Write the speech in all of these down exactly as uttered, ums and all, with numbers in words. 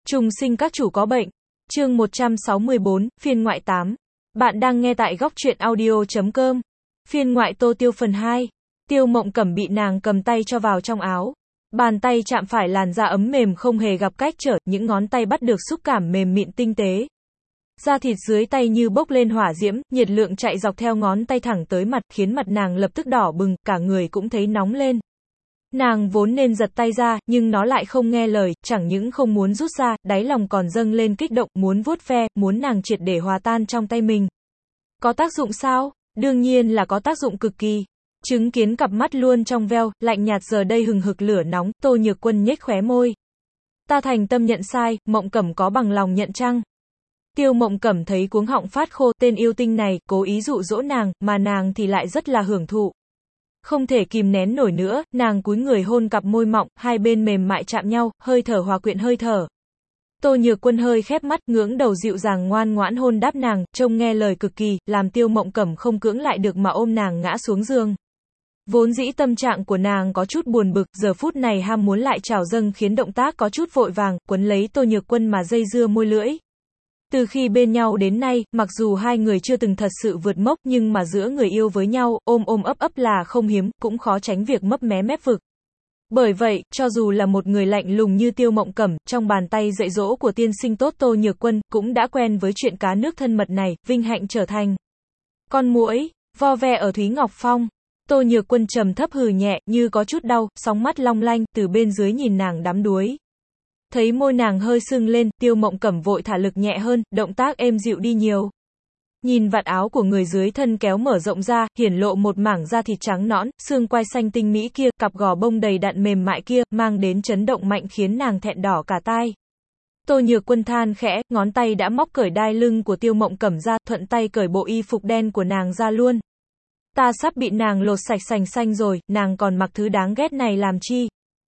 Trùng sinh các chủ có bệnh. Chương một trăm sáu mươi bốn, phiên ngoại tám. Bạn đang nghe tại góc truyện audio chấm com. Phiên ngoại Tô Tiêu phần hai. Tiêu Mộng Cẩm bị nàng cầm tay cho vào trong áo. Bàn tay chạm phải làn da ấm mềm không hề gặp cách trở, những ngón tay bắt được xúc cảm mềm mịn tinh tế. Da thịt dưới tay như bốc lên hỏa diễm, nhiệt lượng chạy dọc theo ngón tay thẳng tới mặt, khiến mặt nàng lập tức đỏ bừng, cả người cũng thấy nóng lên. Nàng vốn nên giật tay ra, nhưng nó lại không nghe lời, chẳng những không muốn rút ra, đáy lòng còn dâng lên kích động, muốn vuốt ve, muốn nàng triệt để hòa tan trong tay mình. Có tác dụng sao? Đương nhiên là có tác dụng cực kỳ. Chứng kiến cặp mắt luôn trong veo, lạnh nhạt giờ đây hừng hực lửa nóng, Tô Nhược Quân nhếch khóe môi. Ta thành tâm nhận sai, Mộng Cẩm có bằng lòng nhận chăng? Tiêu Mộng Cẩm thấy cuống họng phát khô, tên yêu tinh này, cố ý dụ dỗ nàng, mà nàng thì lại rất là hưởng thụ. Không thể kìm nén nổi nữa, nàng cúi người hôn cặp môi mọng, hai bên mềm mại chạm nhau, hơi thở hòa quyện hơi thở. Tô Nhược Quân hơi khép mắt, ngưỡng đầu dịu dàng ngoan ngoãn hôn đáp nàng, trông nghe lời cực kỳ, làm Tiêu Mộng Cẩm không cưỡng lại được mà ôm nàng ngã xuống giường. Vốn dĩ tâm trạng của nàng có chút buồn bực, giờ phút này ham muốn lại trào dâng khiến động tác có chút vội vàng, quấn lấy Tô Nhược Quân mà dây dưa môi lưỡi. Từ khi bên nhau đến nay, mặc dù hai người chưa từng thật sự vượt mốc, nhưng mà giữa người yêu với nhau, ôm ôm ấp ấp là không hiếm, cũng khó tránh việc mấp mé mép vực. Bởi vậy, cho dù là một người lạnh lùng như Tiêu Mộng Cẩm, trong bàn tay dạy dỗ của tiên sinh tốt Tô Nhược Quân, cũng đã quen với chuyện cá nước thân mật này, vinh hạnh trở thành con muỗi, vo ve ở Thúy Ngọc Phong. Tô Nhược Quân trầm thấp hừ nhẹ, như có chút đau, sóng mắt long lanh, từ bên dưới nhìn nàng đắm đuối. Thấy môi nàng hơi sưng lên, Tiêu Mộng Cẩm vội thả lực nhẹ hơn, động tác êm dịu đi nhiều. Nhìn vạt áo của người dưới thân kéo mở rộng ra, hiển lộ một mảng da thịt trắng nõn, xương quai xanh tinh mỹ kia, cặp gò bông đầy đặn mềm mại kia, mang đến chấn động mạnh khiến nàng thẹn đỏ cả tai. Tô Nhược Quân than khẽ, ngón tay đã móc cởi đai lưng của Tiêu Mộng Cẩm ra, thuận tay cởi bộ y phục đen của nàng ra luôn. Ta sắp bị nàng lột sạch sành xanh rồi, nàng còn mặc thứ đáng ghét này làm chi?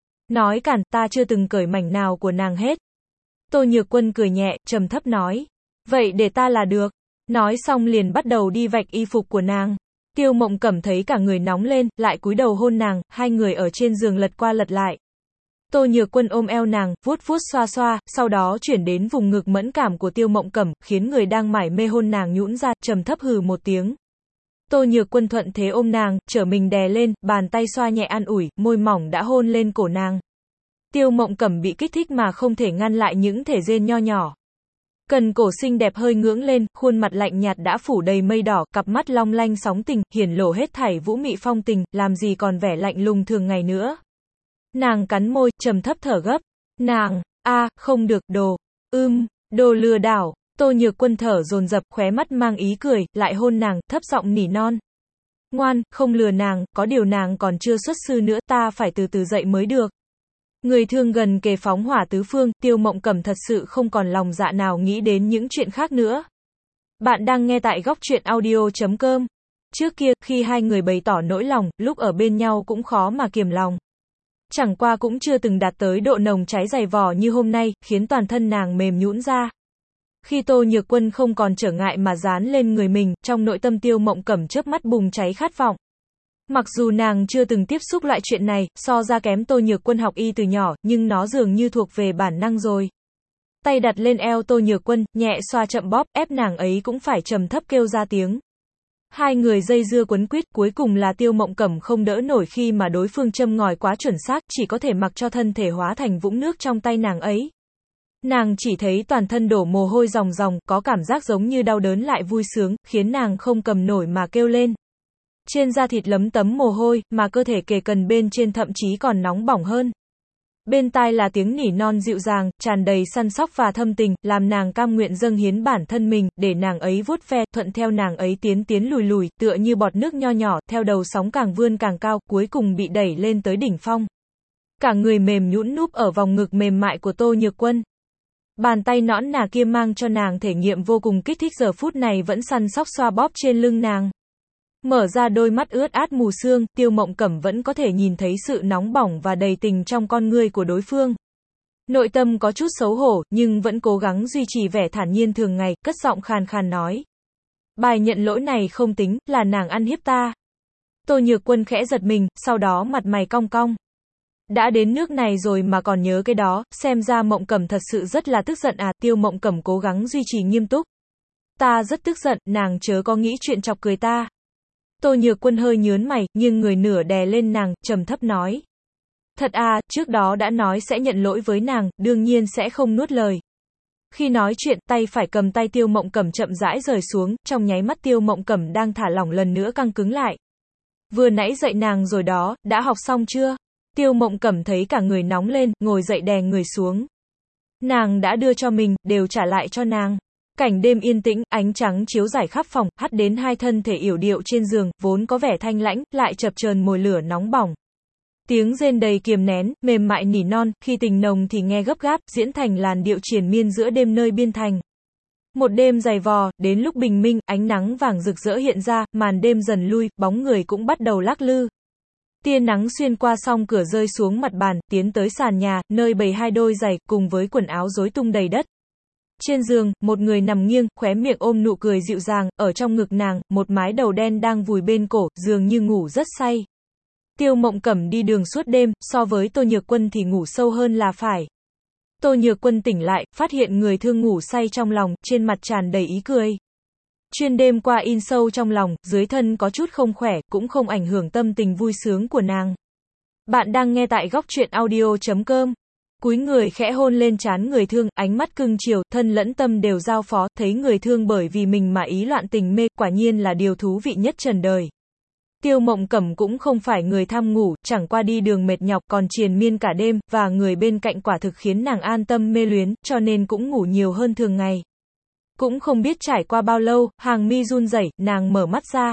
Nói cản, ta chưa từng cởi mảnh nào của nàng hết. Tô Nhược Quân cười nhẹ, trầm thấp nói. Vậy để ta là được. Nói xong liền bắt đầu đi vạch y phục của nàng. Tiêu Mộng Cẩm thấy cả người nóng lên, lại cúi đầu hôn nàng, hai người ở trên giường lật qua lật lại. Tô Nhược Quân ôm eo nàng, vuốt vuốt xoa xoa, sau đó chuyển đến vùng ngực mẫn cảm của Tiêu Mộng Cẩm, khiến người đang mải mê hôn nàng nhũn ra, trầm thấp hừ một tiếng. Tô Nhược Quân thuận thế ôm nàng, trở mình đè lên, bàn tay xoa nhẹ an ủi, môi mỏng đã hôn lên cổ nàng. Tiêu Mộng Cẩm bị kích thích mà không thể ngăn lại những thể rên nho nhỏ. Cần cổ xinh đẹp hơi ngưỡng lên, khuôn mặt lạnh nhạt đã phủ đầy mây đỏ, cặp mắt long lanh sóng tình, hiển lộ hết thảy vũ mị phong tình, làm gì còn vẻ lạnh lùng thường ngày nữa. Nàng cắn môi, trầm thấp thở gấp. Nàng, a, không được, đồ, ưm, đồ lừa đảo. Tô Nhược Quân thở dồn dập, khóe mắt mang ý cười, lại hôn nàng, thấp giọng nỉ non. Ngoan, không lừa nàng, có điều nàng còn chưa xuất sư nữa, ta phải từ từ dậy mới được. Người thương gần kề phóng hỏa tứ phương, Tiêu Mộng Cẩm thật sự không còn lòng dạ nào nghĩ đến những chuyện khác nữa. Bạn đang nghe tại góc truyện audio chấm com. Trước kia, khi hai người bày tỏ nỗi lòng, lúc ở bên nhau cũng khó mà kiềm lòng. Chẳng qua cũng chưa từng đạt tới độ nồng cháy dày vò như hôm nay, khiến toàn thân nàng mềm nhũn ra. Khi Tô Nhược Quân không còn trở ngại mà dán lên người mình, trong nội tâm Tiêu Mộng Cẩm chớp mắt bùng cháy khát vọng. Mặc dù nàng chưa từng tiếp xúc loại chuyện này, so ra kém Tô Nhược Quân học y từ nhỏ, nhưng nó dường như thuộc về bản năng rồi. Tay đặt lên eo Tô Nhược Quân, nhẹ xoa chậm bóp, ép nàng ấy cũng phải trầm thấp kêu ra tiếng. Hai người dây dưa quấn quýt, cuối cùng là Tiêu Mộng Cẩm không đỡ nổi khi mà đối phương châm ngòi quá chuẩn xác, chỉ có thể mặc cho thân thể hóa thành vũng nước trong tay nàng ấy. Nàng chỉ thấy toàn thân đổ mồ hôi ròng ròng, có cảm giác giống như đau đớn lại vui sướng, khiến nàng không cầm nổi mà kêu lên. Trên da thịt lấm tấm mồ hôi, mà cơ thể kề cần bên trên thậm chí còn nóng bỏng hơn. Bên tai là tiếng nỉ non dịu dàng, tràn đầy săn sóc và thâm tình, làm nàng cam nguyện dâng hiến bản thân mình, để nàng ấy vuốt ve, thuận theo nàng ấy tiến tiến lùi lùi, tựa như bọt nước nho nhỏ, theo đầu sóng càng vươn càng cao, cuối cùng bị đẩy lên tới đỉnh phong. Cả người mềm nhũn núp ở vòng ngực mềm mại của Tô Nhược Quân. Bàn tay nõn nà kia mang cho nàng thể nghiệm vô cùng kích thích, giờ phút này vẫn săn sóc xoa bóp trên lưng nàng. Mở ra đôi mắt ướt át mù sương, Tiêu Mộng Cẩm vẫn có thể nhìn thấy sự nóng bỏng và đầy tình trong con ngươi của đối phương. Nội tâm có chút xấu hổ, nhưng vẫn cố gắng duy trì vẻ thản nhiên thường ngày, cất giọng khàn khàn nói. Bài nhận lỗi này không tính, là nàng ăn hiếp ta. Tô Nhược Quân khẽ giật mình, sau đó mặt mày cong cong. Đã đến nước này rồi mà còn nhớ cái đó, xem ra Mộng Cẩm thật sự rất là tức giận à, Tiêu Mộng Cẩm cố gắng duy trì nghiêm túc. Ta rất tức giận, nàng chớ có nghĩ chuyện chọc cười ta. Tô Nhược Quân hơi nhớn mày, nhưng người nửa đè lên nàng, trầm thấp nói. Thật à, trước đó đã nói sẽ nhận lỗi với nàng, đương nhiên sẽ không nuốt lời. Khi nói chuyện, tay phải cầm tay Tiêu Mộng Cẩm chậm rãi rời xuống, trong nháy mắt Tiêu Mộng Cẩm đang thả lỏng lần nữa căng cứng lại. Vừa nãy dạy nàng rồi đó, đã học xong chưa? Tiêu Mộng Cẩm thấy cả người nóng lên, ngồi dậy đè người xuống. Nàng đã đưa cho mình, đều trả lại cho nàng. Cảnh đêm yên tĩnh, ánh trắng chiếu rải khắp phòng, hắt đến hai thân thể yểu điệu trên giường, vốn có vẻ thanh lãnh, lại chập chờn mồi lửa nóng bỏng. Tiếng rên đầy kiềm nén, mềm mại nỉ non, khi tình nồng thì nghe gấp gáp, diễn thành làn điệu triền miên giữa đêm nơi biên thành. Một đêm dày vò, đến lúc bình minh, ánh nắng vàng rực rỡ hiện ra, màn đêm dần lui, bóng người cũng bắt đầu lắc lư. Tia nắng xuyên qua song cửa rơi xuống mặt bàn, tiến tới sàn nhà, nơi bày hai đôi giày, cùng với quần áo rối tung đầy đất. Trên giường, một người nằm nghiêng, khóe miệng ôm nụ cười dịu dàng, ở trong ngực nàng, một mái đầu đen đang vùi bên cổ, dường như ngủ rất say. Tiêu Mộng Cẩm đi đường suốt đêm, so với Tô Nhược Quân thì ngủ sâu hơn là phải. Tô Nhược Quân tỉnh lại, phát hiện người thương ngủ say trong lòng, trên mặt tràn đầy ý cười. Chuyên đêm qua in sâu trong lòng, dưới thân có chút không khỏe, cũng không ảnh hưởng tâm tình vui sướng của nàng. Bạn đang nghe tại góc truyện audio chấm com. Cúi người khẽ hôn lên trán người thương, ánh mắt cưng chiều, thân lẫn tâm đều giao phó, thấy người thương bởi vì mình mà ý loạn tình mê, quả nhiên là điều thú vị nhất trần đời. Tiêu Mộng Cẩm cũng không phải người tham ngủ, chẳng qua đi đường mệt nhọc còn triền miên cả đêm, và người bên cạnh quả thực khiến nàng an tâm mê luyến, cho nên cũng ngủ nhiều hơn thường ngày. Cũng không biết trải qua bao lâu, hàng mi run rẩy, nàng mở mắt ra.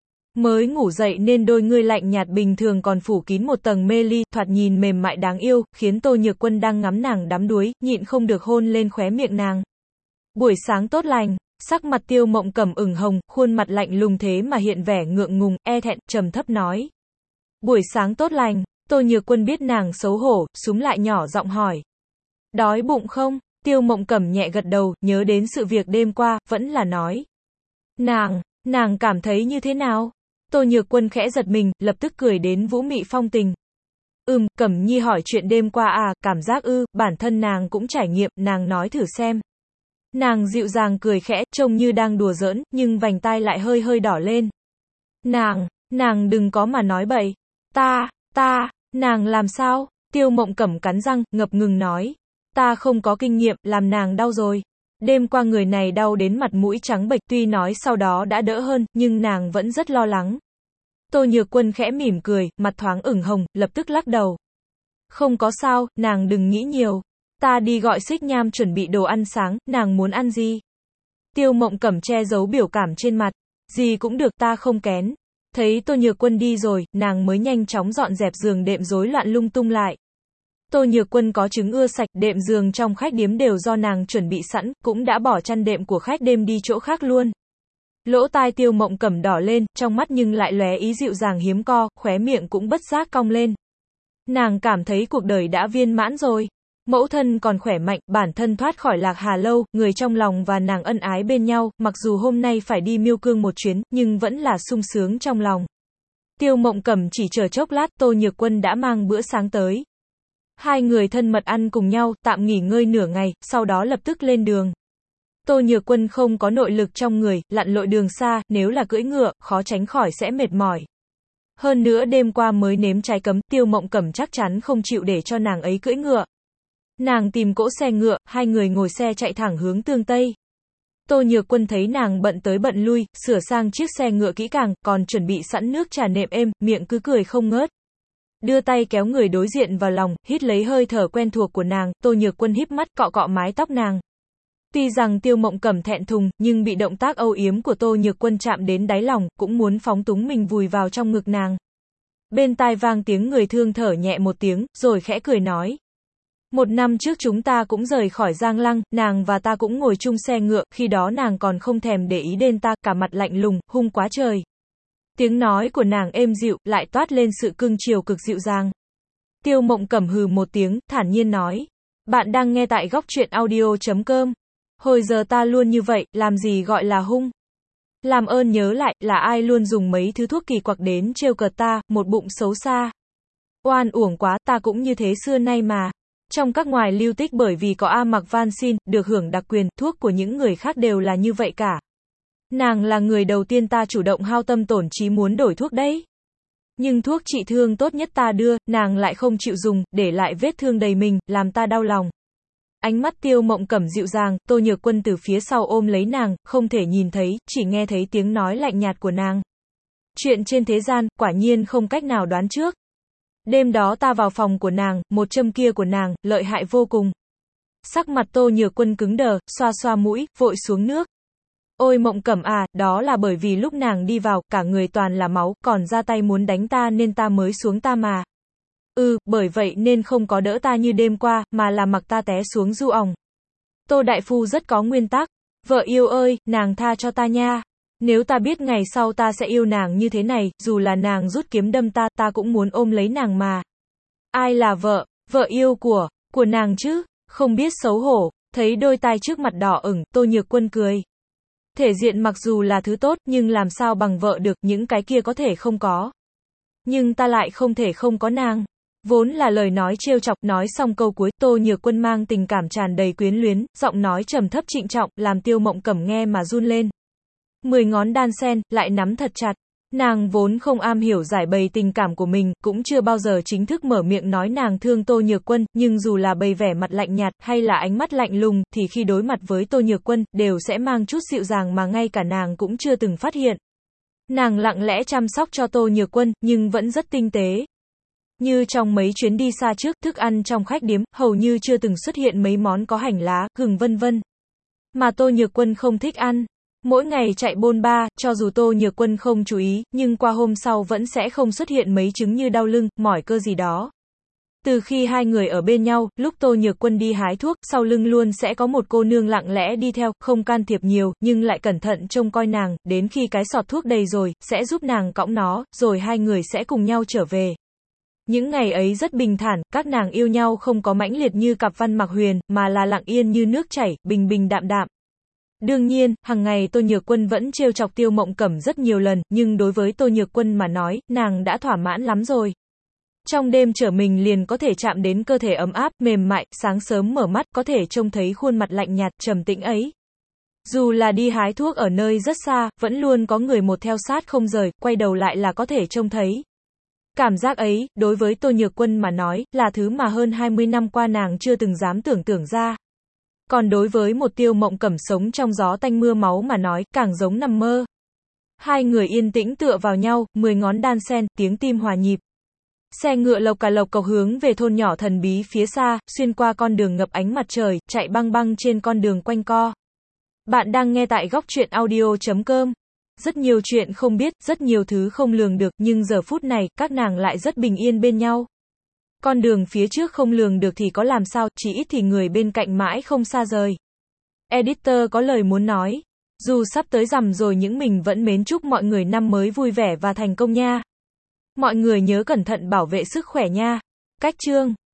Mới ngủ dậy nên đôi ngươi lạnh nhạt bình thường còn phủ kín một tầng mê ly, thoạt nhìn mềm mại đáng yêu, khiến Tô Nhược Quân đang ngắm nàng đắm đuối, nhịn không được hôn lên khóe miệng nàng. Buổi sáng tốt lành, sắc mặt Tiêu Mộng Cẩm ửng hồng, khuôn mặt lạnh lùng thế mà hiện vẻ ngượng ngùng, e thẹn, trầm thấp nói. Buổi sáng tốt lành, Tô Nhược Quân biết nàng xấu hổ, súm lại nhỏ giọng hỏi. Đói bụng không? Tiêu Mộng Cẩm nhẹ gật đầu, nhớ đến sự việc đêm qua, vẫn là nói. Nàng, nàng cảm thấy như thế nào? Tô Nhược Quân khẽ giật mình, lập tức cười đến vũ mị phong tình. Ừm, Cẩm Nhi hỏi chuyện đêm qua à, cảm giác ư, bản thân nàng cũng trải nghiệm, nàng nói thử xem. Nàng dịu dàng cười khẽ, trông như đang đùa giỡn, nhưng vành tai lại hơi hơi đỏ lên. Nàng, nàng đừng có mà nói bậy. Ta, ta, nàng làm sao? Tiêu Mộng Cẩm cắn răng, ngập ngừng nói. Ta không có kinh nghiệm, làm nàng đau rồi. Đêm qua người này đau đến mặt mũi trắng bệch, tuy nói sau đó đã đỡ hơn, nhưng nàng vẫn rất lo lắng. Tô Nhược Quân khẽ mỉm cười, mặt thoáng ửng hồng, lập tức lắc đầu. Không có sao, nàng đừng nghĩ nhiều. Ta đi gọi Xích Nham chuẩn bị đồ ăn sáng, nàng muốn ăn gì? Tiêu Mộng Cẩm che giấu biểu cảm trên mặt. Gì cũng được, ta không kén. Thấy Tô Nhược Quân đi rồi, nàng mới nhanh chóng dọn dẹp giường đệm rối loạn lung tung lại. Tô Nhược Quân có trứng ưa sạch, đệm giường trong khách điếm đều do nàng chuẩn bị sẵn, cũng đã bỏ chăn đệm của khách đêm đi chỗ khác luôn. Lỗ tai Tiêu Mộng Cẩm đỏ lên, trong mắt nhưng lại lóe ý dịu dàng hiếm co, khóe miệng cũng bất giác cong lên. Nàng cảm thấy cuộc đời đã viên mãn rồi. Mẫu thân còn khỏe mạnh, bản thân thoát khỏi Lạc Hà Lâu, người trong lòng và nàng ân ái bên nhau, mặc dù hôm nay phải đi Miêu Cương một chuyến, nhưng vẫn là sung sướng trong lòng. Tiêu Mộng Cẩm chỉ chờ chốc lát, Tô Nhược Quân đã mang bữa sáng tới. Hai người thân mật ăn cùng nhau, tạm nghỉ ngơi nửa ngày, sau đó lập tức lên đường. Tô Nhược Quân không có nội lực trong người, lặn lội đường xa, nếu là cưỡi ngựa, khó tránh khỏi sẽ mệt mỏi. Hơn nữa đêm qua mới nếm trái cấm, Tiêu Mộng Cẩm chắc chắn không chịu để cho nàng ấy cưỡi ngựa. Nàng tìm cỗ xe ngựa, hai người ngồi xe chạy thẳng hướng Tương Tây. Tô Nhược Quân thấy nàng bận tới bận lui, sửa sang chiếc xe ngựa kỹ càng, còn chuẩn bị sẵn nước trà nệm êm, miệng cứ cười không ngớt. Đưa tay kéo người đối diện vào lòng, hít lấy hơi thở quen thuộc của nàng, Tô Nhược Quân híp mắt cọ cọ mái tóc nàng. Tuy rằng Tiêu Mộng Cẩm thẹn thùng, nhưng bị động tác âu yếm của Tô Nhược Quân chạm đến đáy lòng, cũng muốn phóng túng mình vùi vào trong ngực nàng. Bên tai vang tiếng người thương thở nhẹ một tiếng, rồi khẽ cười nói. Một năm trước chúng ta cũng rời khỏi Giang Lăng, nàng và ta cũng ngồi chung xe ngựa, khi đó nàng còn không thèm để ý đến ta, cả mặt lạnh lùng, hung quá trời. Tiếng nói của nàng êm dịu, lại toát lên sự cưng chiều cực dịu dàng. Tiêu Mộng Cẩm hừ một tiếng, thản nhiên nói. Bạn đang nghe tại góc truyện audio chấm com. Hồi giờ ta luôn như vậy, làm gì gọi là hung? Làm ơn nhớ lại, là ai luôn dùng mấy thứ thuốc kỳ quặc đến trêu cợt ta, một bụng xấu xa. Oan uổng quá, ta cũng như thế xưa nay mà. Trong các ngoài lưu tích bởi vì có A Mạc Van Xin, được hưởng đặc quyền, thuốc của những người khác đều là như vậy cả. Nàng là người đầu tiên ta chủ động hao tâm tổn trí muốn đổi thuốc đấy. Nhưng thuốc trị thương tốt nhất ta đưa, nàng lại không chịu dùng, để lại vết thương đầy mình, làm ta đau lòng. Ánh mắt Tiêu Mộng Cẩm dịu dàng, Tô Nhược Quân từ phía sau ôm lấy nàng, không thể nhìn thấy, chỉ nghe thấy tiếng nói lạnh nhạt của nàng. Chuyện trên thế gian, quả nhiên không cách nào đoán trước. Đêm đó ta vào phòng của nàng, một châm kia của nàng, lợi hại vô cùng. Sắc mặt Tô Nhược Quân cứng đờ, xoa xoa mũi, vội xuống nước. Ôi Mộng Cẩm à, đó là bởi vì lúc nàng đi vào, cả người toàn là máu, còn ra tay muốn đánh ta nên ta mới xuống ta mà. Ừ, bởi vậy nên không có đỡ ta như đêm qua, mà là mặc ta té xuống du òng. Tô đại phu rất có nguyên tắc. Vợ yêu ơi, nàng tha cho ta nha. Nếu ta biết ngày sau ta sẽ yêu nàng như thế này, dù là nàng rút kiếm đâm ta, ta cũng muốn ôm lấy nàng mà. Ai là vợ? Vợ yêu của, của nàng chứ? Không biết xấu hổ, thấy đôi tai trước mặt đỏ ửng, Tô Nhược Quân cười. Thể diện mặc dù là thứ tốt, nhưng làm sao bằng vợ được, những cái kia có thể không có. Nhưng ta lại không thể không có nàng. Vốn là lời nói trêu chọc, nói xong câu cuối, Tô Nhược Quân mang tình cảm tràn đầy quyến luyến, giọng nói trầm thấp trịnh trọng, làm Tiêu Mộng Cẩm nghe mà run lên. Mười ngón đan sen, lại nắm thật chặt. Nàng vốn không am hiểu giải bày tình cảm của mình, cũng chưa bao giờ chính thức mở miệng nói nàng thương Tô Nhược Quân, nhưng dù là bày vẻ mặt lạnh nhạt, hay là ánh mắt lạnh lùng, thì khi đối mặt với Tô Nhược Quân, đều sẽ mang chút dịu dàng mà ngay cả nàng cũng chưa từng phát hiện. Nàng lặng lẽ chăm sóc cho Tô Nhược Quân, nhưng vẫn rất tinh tế. Như trong mấy chuyến đi xa trước, thức ăn trong khách điếm, hầu như chưa từng xuất hiện mấy món có hành lá, gừng vân vân. Mà Tô Nhược Quân không thích ăn. Mỗi ngày chạy bôn ba, cho dù Tô Nhược Quân không chú ý, nhưng qua hôm sau vẫn sẽ không xuất hiện mấy chứng như đau lưng, mỏi cơ gì đó. Từ khi hai người ở bên nhau, lúc Tô Nhược Quân đi hái thuốc, sau lưng luôn sẽ có một cô nương lặng lẽ đi theo, không can thiệp nhiều, nhưng lại cẩn thận trông coi nàng, đến khi cái sọt thuốc đầy rồi, sẽ giúp nàng cõng nó, rồi hai người sẽ cùng nhau trở về. Những ngày ấy rất bình thản, các nàng yêu nhau không có mãnh liệt như cặp Văn Mặc Huyền, mà là lặng yên như nước chảy, bình bình đạm đạm. Đương nhiên, hàng ngày Tô Nhược Quân vẫn trêu chọc Tiêu Mộng Cẩm rất nhiều lần, nhưng đối với Tô Nhược Quân mà nói, nàng đã thỏa mãn lắm rồi. Trong đêm trở mình liền có thể chạm đến cơ thể ấm áp, mềm mại, sáng sớm mở mắt, có thể trông thấy khuôn mặt lạnh nhạt, trầm tĩnh ấy. Dù là đi hái thuốc ở nơi rất xa, vẫn luôn có người một theo sát không rời, quay đầu lại là có thể trông thấy. Cảm giác ấy, đối với Tô Nhược Quân mà nói, là thứ mà hơn hai mươi năm qua nàng chưa từng dám tưởng tượng ra. Còn đối với một Tiêu Mộng Cẩm sống trong gió tanh mưa máu mà nói, càng giống nằm mơ. Hai người yên tĩnh tựa vào nhau, mười ngón đan sen, tiếng tim hòa nhịp. Xe ngựa lộc cà lộc cộc hướng về thôn nhỏ thần bí phía xa, xuyên qua con đường ngập ánh mặt trời, chạy băng băng trên con đường quanh co. Bạn đang nghe tại góc truyện audio chấm com. Rất nhiều chuyện không biết, rất nhiều thứ không lường được, nhưng giờ phút này, các nàng lại rất bình yên bên nhau. Con đường phía trước không lường được thì có làm sao, chỉ ít thì người bên cạnh mãi không xa rời. Editor có lời muốn nói. Dù sắp tới rằm rồi nhưng mình vẫn mến chúc mọi người năm mới vui vẻ và thành công nha. Mọi người nhớ cẩn thận bảo vệ sức khỏe nha. Cách chương